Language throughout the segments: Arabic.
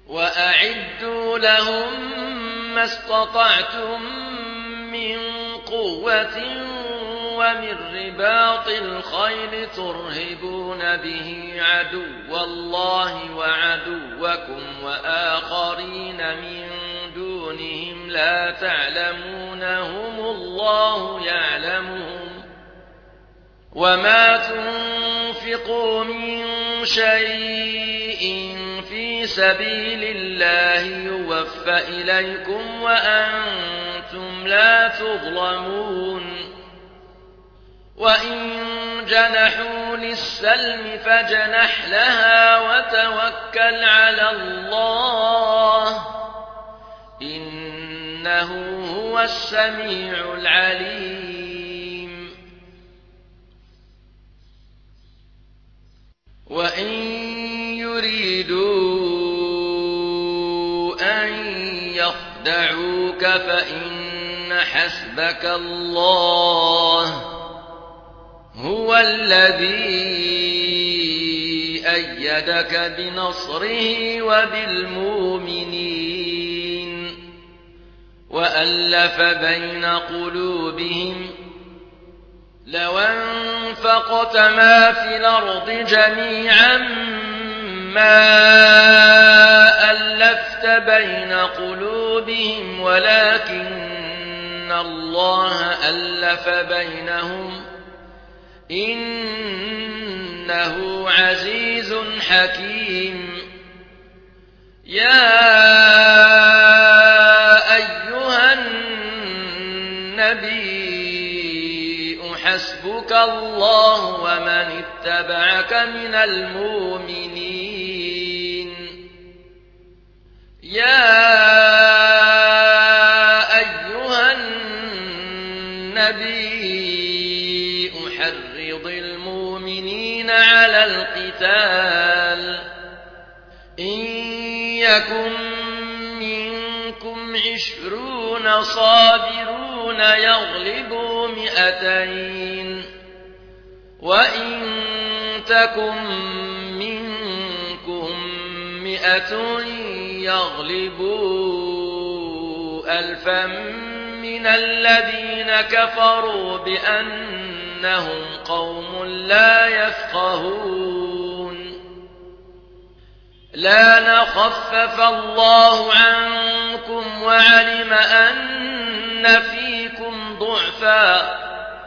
وأعدوا لهم ما استطعتم من قوة ومن رباط الخيل ترهبون به عدو الله وعدوكم وآخرين من دونهم لا تعلمونهم الله يعلمهم وما تنفقوا من شيء في سبيل الله يوفى إليكم وأنتم لا تظلمون وإن جنحوا للسلم فاجنح لها وتوكل على الله إنه هو السميع العليم وإن يريدوا أن يخدعوك فإن حسبك الله هو الذي أيدك بنصره وبالمؤمنين وألف بين قلوبهم لو أنفقت ما في الأرض جميعا ما ألفت بين قلوبهم ولكن الله ألف بينهم إنه عزيز حكيم يا أيها النبي حسبك الله ومن اتبعك من المؤمنين يا أيها النبي حرض المؤمنين على القتال إن يكن منكم 20 صابرون يغلبوا 200 وإن تكن منكم 100 يغلبوا 1000 من الذين كفروا بأنهم قوم لا يفقهون لا نخفف الله عنكم وعلم أن فيكم ضعفا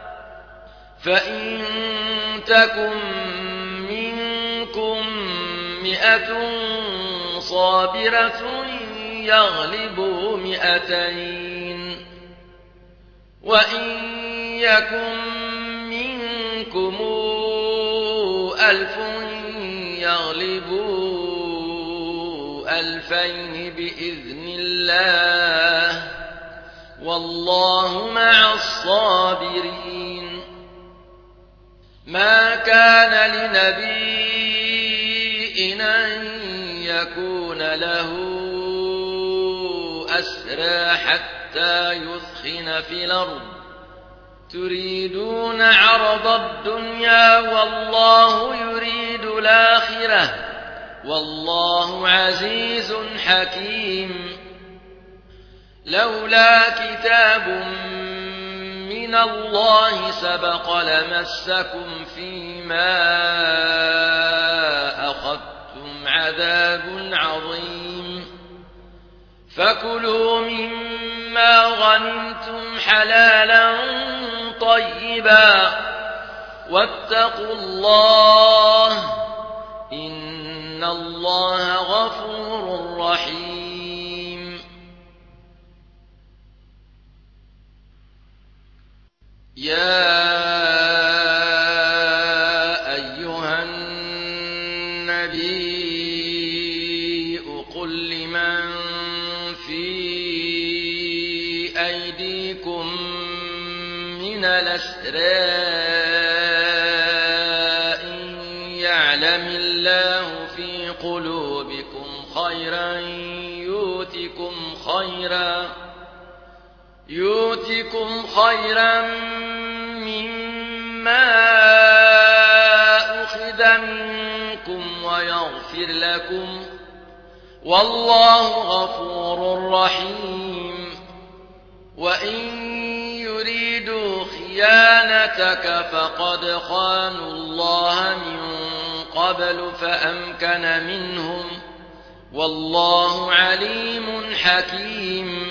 فإن تكن منكم 100 صابرة يغلبوا 200 وإن يكن منكم 1000 يغلبوا 2000 بإذن الله والله مع الصابرين ما كان لنبي أن يكون له أسرى حتى يثخن في الأرض تريدون عرض الدنيا والله يريد الآخرة والله عزيز حكيم لولا كتاب من الله سبق لمسكم فيما أخذتم عذاب عظيم فكلوا مما غنمتم حلالا طيبا واتقوا الله إن الله غفور رحيم يا أيها النبي قل لمن في أيديكم من الأسرى إن يعلم الله في قلوبكم خيرا يؤتكم خيرا مما أخذ منكم ويغفر لكم والله غفور رحيم وإن يريدوا خيانتك فقد خانوا الله من قبل فأمكن منهم والله عليم حكيم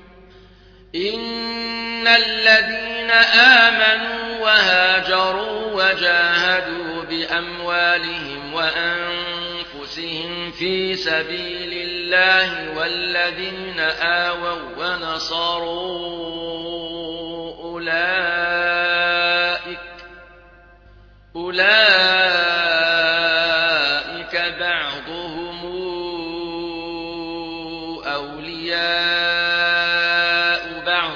إن الذين آمنوا وهاجروا وجاهدوا بأموالهم وأنفسهم في سبيل الله والذين آووا ونصروا أولئك بعضهم أولياء بعض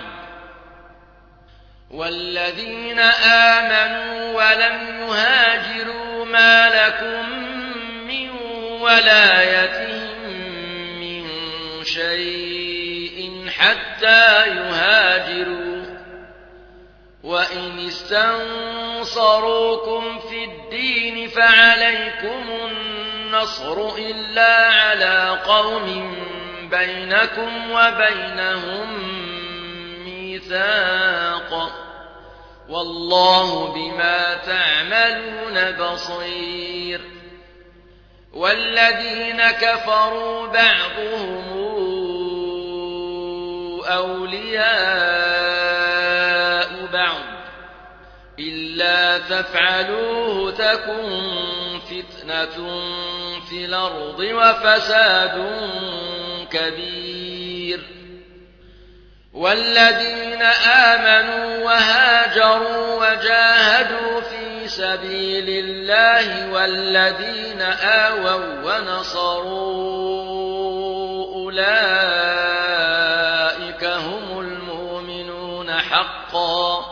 والذين آمنوا ولم يهاجروا ما لكم من ولايتهم من شيء حتى يهاجروا وإن استنصروكم في الدين فعليكم النصر إلا على قوم بينكم وبينهم ميثاق والله بما تعملون بصير والذين كفروا بعضهم أولياء بعض إلا تفعلوه تكن فتنة في الأرض وفساد كبير والذين آمنوا وهاجروا وجاهدوا في سبيل الله والذين آووا ونصروا أولئك هم المؤمنون حقا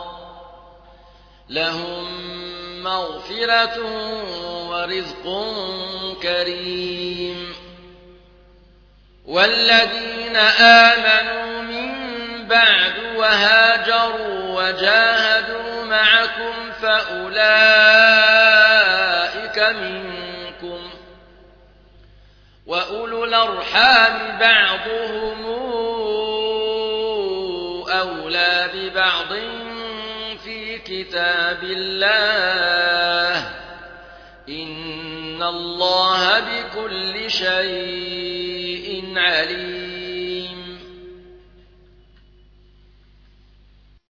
لهم مغفرة ورزق كريم والذين آمنوا من بعد وهاجروا وجاهدوا معكم فأولئك منكم وأولو الأرحام بعضهم أولى ببعض في كتاب الله إن الله بكل شيء عليم